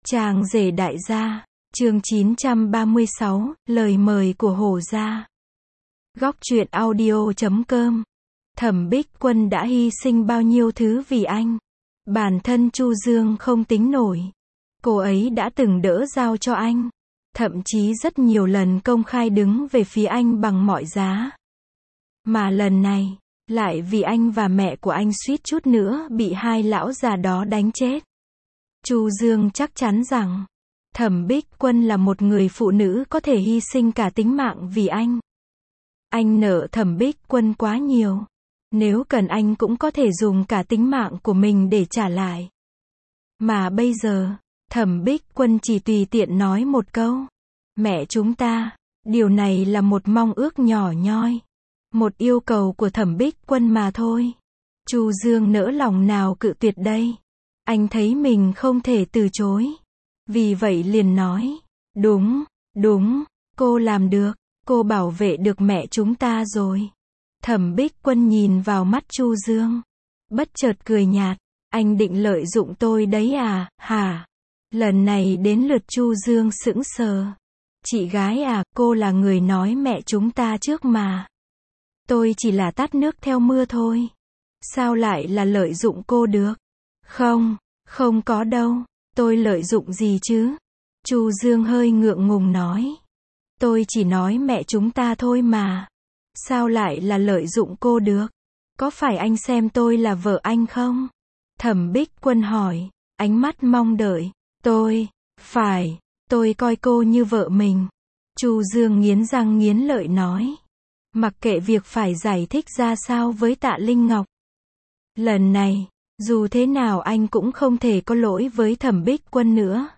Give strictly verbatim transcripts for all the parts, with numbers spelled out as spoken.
Chàng rể đại gia, chương chín trăm ba mươi sáu, lời mời của Hổ gia. Góc truyện audio chấm com. Thẩm Bích Quân đã hy sinh bao nhiêu thứ vì anh. Bản thân Chu Dương không tính nổi. Cô ấy đã từng đỡ dao cho anh. Thậm chí rất nhiều lần công khai đứng về phía anh bằng mọi giá. Mà lần này, lại vì anh và mẹ của anh suýt chút nữa bị hai lão già đó đánh chết. Chu Dương chắc chắn rằng, Thẩm Bích Quân là một người phụ nữ có thể hy sinh cả tính mạng vì anh. Anh nợ Thẩm Bích Quân quá nhiều. Nếu cần anh cũng có thể dùng cả tính mạng của mình để trả lại. Mà bây giờ, Thẩm Bích Quân chỉ tùy tiện nói một câu. Mẹ chúng ta, điều này là một mong ước nhỏ nhoi. Một yêu cầu của Thẩm Bích Quân mà thôi. Chu Dương nỡ lòng nào cự tuyệt đây. Anh thấy mình không thể từ chối. Vì vậy liền nói, đúng, đúng, cô làm được, cô bảo vệ được mẹ chúng ta rồi. Thẩm Bích Quân nhìn vào mắt Chu Dương. Bất chợt cười nhạt, anh định lợi dụng tôi đấy à, hả? Lần này đến lượt Chu Dương sững sờ. Chị gái à, cô là người nói mẹ chúng ta trước mà. Tôi chỉ là tát nước theo mưa thôi. Sao lại là lợi dụng cô được? Không, không có đâu, tôi lợi dụng gì chứ? Chu Dương hơi ngượng ngùng nói. Tôi chỉ nói mẹ chúng ta thôi mà. Sao lại là lợi dụng cô được? Có phải anh xem tôi là vợ anh không? Thẩm Bích Quân hỏi, ánh mắt mong đợi. Tôi, phải, tôi coi cô như vợ mình. Chu Dương nghiến răng nghiến lợi nói. Mặc kệ việc phải giải thích ra sao với Tạ Linh Ngọc. Lần này, dù thế nào anh cũng không thể có lỗi với Thẩm Bích Quân nữa.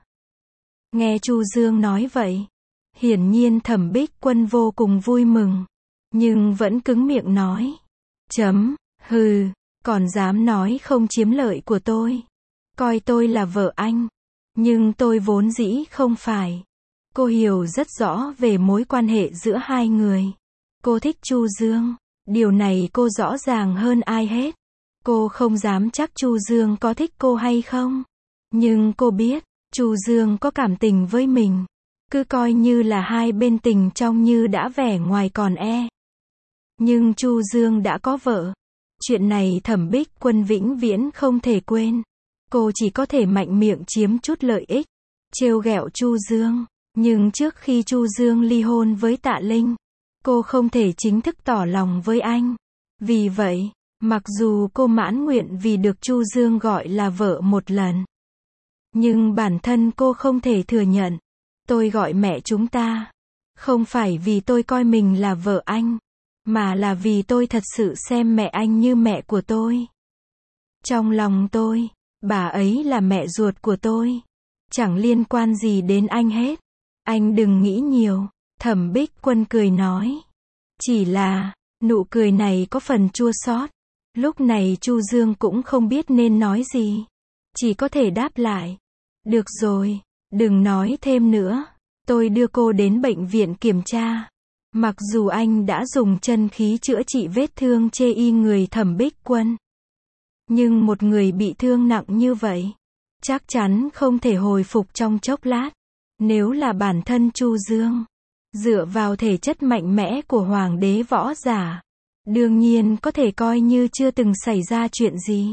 Nghe Chu Dương nói vậy, hiển nhiên Thẩm Bích Quân vô cùng vui mừng, nhưng vẫn cứng miệng nói. Chấm, hừ, còn dám nói không chiếm lợi của tôi. Coi tôi là vợ anh, nhưng tôi vốn dĩ không phải. Cô hiểu rất rõ về mối quan hệ giữa hai người. Cô thích Chu Dương, điều này cô rõ ràng hơn ai hết. Cô không dám chắc Chu Dương có thích cô hay không. Nhưng cô biết, Chu Dương có cảm tình với mình. Cứ coi như là hai bên tình trong như đã vẻ ngoài còn e. Nhưng Chu Dương đã có vợ. Chuyện này Thẩm Bích Quân vĩnh viễn không thể quên. Cô chỉ có thể mạnh miệng chiếm chút lợi ích, trêu ghẹo Chu Dương. Nhưng trước khi Chu Dương ly hôn với Tạ Linh, cô không thể chính thức tỏ lòng với anh. Vì vậy, mặc dù cô mãn nguyện vì được Chu Dương gọi là vợ một lần, nhưng bản thân cô không thể thừa nhận. Tôi gọi mẹ chúng ta, không phải vì tôi coi mình là vợ anh, mà là vì tôi thật sự xem mẹ anh như mẹ của tôi. Trong lòng tôi, bà ấy là mẹ ruột của tôi. Chẳng liên quan gì đến anh hết. Anh đừng nghĩ nhiều, Thẩm Bích Quân cười nói. Chỉ là, nụ cười này có phần chua xót. Lúc này Chu Dương cũng không biết nên nói gì. Chỉ có thể đáp lại. Được rồi, đừng nói thêm nữa. Tôi đưa cô đến bệnh viện kiểm tra. Mặc dù anh đã dùng chân khí chữa trị vết thương chê y người Thẩm Bích Quân. Nhưng một người bị thương nặng như vậy, chắc chắn không thể hồi phục trong chốc lát. Nếu là bản thân Chu Dương, dựa vào thể chất mạnh mẽ của hoàng đế võ giả, đương nhiên có thể coi như chưa từng xảy ra chuyện gì.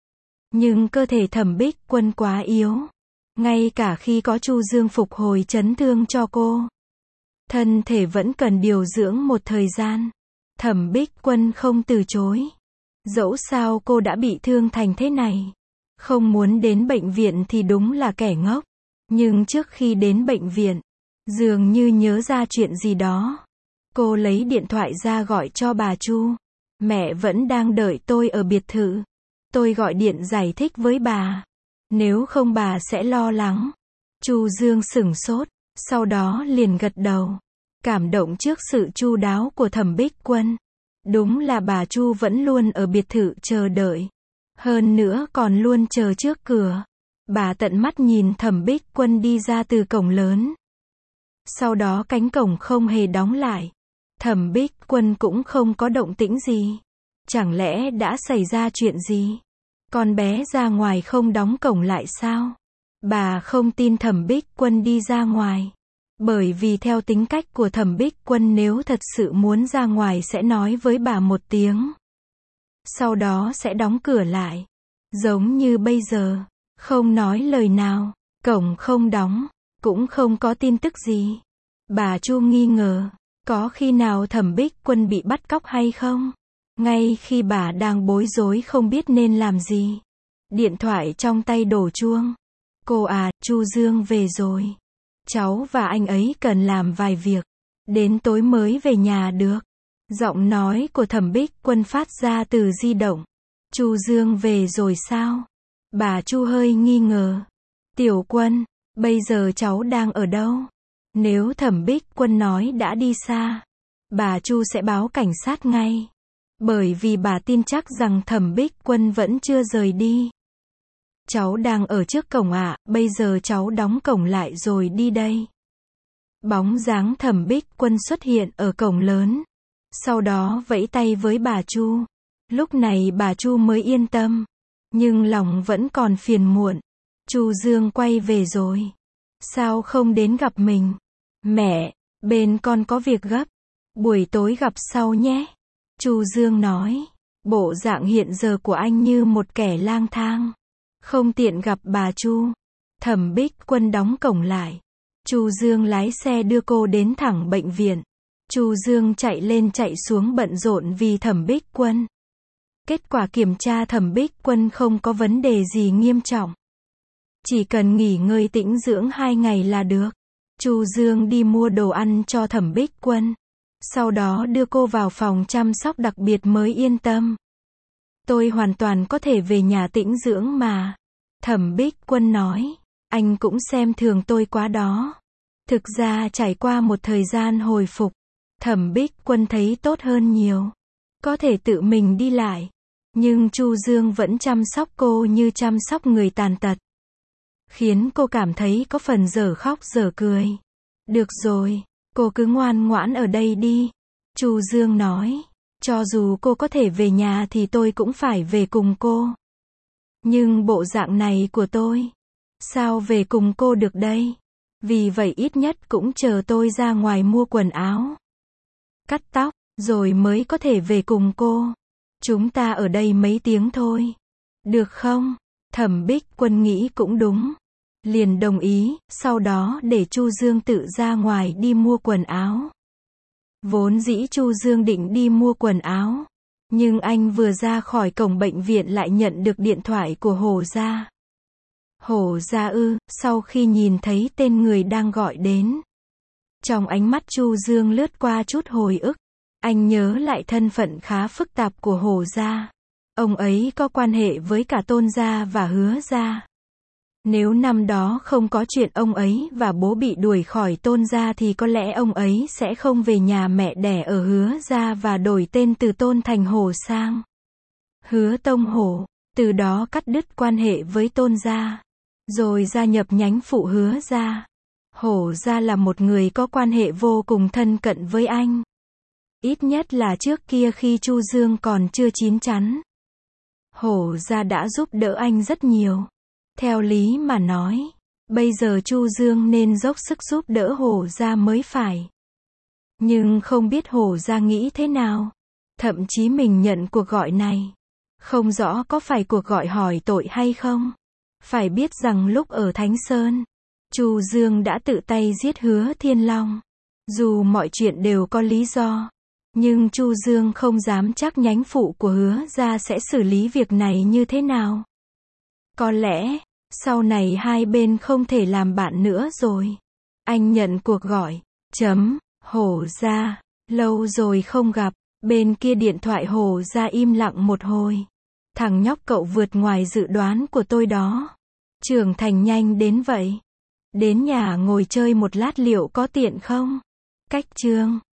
Nhưng cơ thể Thẩm Bích Quân quá yếu. Ngay cả khi có Chu Dương phục hồi chấn thương cho cô, thân thể vẫn cần điều dưỡng một thời gian. Thẩm Bích Quân không từ chối. Dẫu sao cô đã bị thương thành thế này, không muốn đến bệnh viện thì đúng là kẻ ngốc. Nhưng trước khi đến bệnh viện, dường như nhớ ra chuyện gì đó. Cô lấy điện thoại ra gọi cho bà Chu. Mẹ vẫn đang đợi tôi ở biệt thự. Tôi gọi điện giải thích với bà. Nếu không bà sẽ lo lắng. Chu Dương sửng sốt, sau đó liền gật đầu. Cảm động trước sự chu đáo của Thẩm Bích Quân. Đúng là bà Chu vẫn luôn ở biệt thự chờ đợi. Hơn nữa còn luôn chờ trước cửa. Bà tận mắt nhìn Thẩm Bích Quân đi ra từ cổng lớn. Sau đó cánh cổng không hề đóng lại. Thẩm Bích Quân cũng không có động tĩnh gì. Chẳng lẽ đã xảy ra chuyện gì? Con bé ra ngoài không đóng cổng lại sao? Bà không tin Thẩm Bích Quân đi ra ngoài. Bởi vì theo tính cách của Thẩm Bích Quân nếu thật sự muốn ra ngoài sẽ nói với bà một tiếng. Sau đó sẽ đóng cửa lại. Giống như bây giờ. Không nói lời nào. Cổng không đóng. Cũng không có tin tức gì. Bà Chu nghi ngờ. Có khi nào Thẩm Bích Quân bị bắt cóc hay không? Ngay khi bà đang bối rối không biết nên làm gì. Điện thoại trong tay đổ chuông. Cô à, Chu Dương về rồi. Cháu và anh ấy cần làm vài việc. Đến tối mới về nhà được. Giọng nói của Thẩm Bích Quân phát ra từ di động. Chu Dương về rồi sao? Bà Chu hơi nghi ngờ. Tiểu Quân, bây giờ cháu đang ở đâu? Nếu Thẩm Bích Quân nói đã đi xa, bà Chu sẽ báo cảnh sát ngay. Bởi vì bà tin chắc rằng Thẩm Bích Quân vẫn chưa rời đi. Cháu đang ở trước cổng ạ, à, bây giờ cháu đóng cổng lại rồi đi đây. Bóng dáng Thẩm Bích Quân xuất hiện ở cổng lớn. Sau đó vẫy tay với bà Chu. Lúc này bà Chu mới yên tâm. Nhưng lòng vẫn còn phiền muộn. Chu Dương quay về rồi. Sao không đến gặp mình? Mẹ, bên con có việc gấp. Buổi tối gặp sau nhé. Chu Dương nói. Bộ dạng hiện giờ của anh như một kẻ lang thang. Không tiện gặp bà Chu. Thẩm Bích Quân đóng cổng lại. Chu Dương lái xe đưa cô đến thẳng bệnh viện. Chu Dương chạy lên chạy xuống bận rộn vì Thẩm Bích Quân. Kết quả kiểm tra Thẩm Bích Quân không có vấn đề gì nghiêm trọng. Chỉ cần nghỉ ngơi tĩnh dưỡng hai ngày là được. Chu Dương đi mua đồ ăn cho Thẩm Bích Quân. Sau đó đưa cô vào phòng chăm sóc đặc biệt mới yên tâm. Tôi hoàn toàn có thể về nhà tĩnh dưỡng mà. Thẩm Bích Quân nói. Anh cũng xem thường tôi quá đó. Thực ra trải qua một thời gian hồi phục, Thẩm Bích Quân thấy tốt hơn nhiều. Có thể tự mình đi lại. Nhưng Chu Dương vẫn chăm sóc cô như chăm sóc người tàn tật. Khiến cô cảm thấy có phần dở khóc dở cười. Được rồi, cô cứ ngoan ngoãn ở đây đi. Chu Dương nói. Cho dù cô có thể về nhà thì tôi cũng phải về cùng cô. Nhưng bộ dạng này của tôi, sao về cùng cô được đây? Vì vậy ít nhất cũng chờ tôi ra ngoài mua quần áo, cắt tóc, rồi mới có thể về cùng cô. Chúng ta ở đây mấy tiếng thôi. Được không? Thẩm Bích Quân nghĩ cũng đúng. Liền đồng ý, sau đó để Chu Dương tự ra ngoài đi mua quần áo. Vốn dĩ Chu Dương định đi mua quần áo. Nhưng anh vừa ra khỏi cổng bệnh viện lại nhận được điện thoại của Hổ Gia. Hổ Gia ư, sau khi nhìn thấy tên người đang gọi đến. Trong ánh mắt Chu Dương lướt qua chút hồi ức. Anh nhớ lại thân phận khá phức tạp của Hổ Gia. Ông ấy có quan hệ với cả Tôn Gia và Hứa Gia. Nếu năm đó không có chuyện ông ấy và bố bị đuổi khỏi Tôn Gia thì có lẽ ông ấy sẽ không về nhà mẹ đẻ ở Hứa Gia và đổi tên từ Tôn thành Hổ sang Hứa Tông Hổ, từ đó cắt đứt quan hệ với Tôn Gia, rồi gia nhập nhánh phụ Hứa Gia. Hổ Gia là một người có quan hệ vô cùng thân cận với anh. Ít nhất là trước kia khi Chu Dương còn chưa chín chắn. Hổ Gia đã giúp đỡ anh rất nhiều. Theo lý mà nói, bây giờ Chu Dương nên dốc sức giúp đỡ Hổ Gia mới phải. Nhưng không biết Hổ Gia nghĩ thế nào. Thậm chí mình nhận cuộc gọi này. Không rõ có phải cuộc gọi hỏi tội hay không. Phải biết rằng lúc ở Thánh Sơn, Chu Dương đã tự tay giết Hứa Thiên Long. Dù mọi chuyện đều có lý do, nhưng Chu Dương không dám chắc nhánh phụ của Hứa Gia sẽ xử lý việc này như thế nào. Có lẽ, sau này hai bên không thể làm bạn nữa rồi. Anh nhận cuộc gọi. Chấm, Hổ Gia, lâu rồi không gặp. Bên kia điện thoại Hổ Gia im lặng một hồi. Thằng nhóc cậu vượt ngoài dự đoán của tôi đó. Trưởng thành nhanh đến vậy. Đến nhà ngồi chơi một lát liệu có tiện không? Cách chương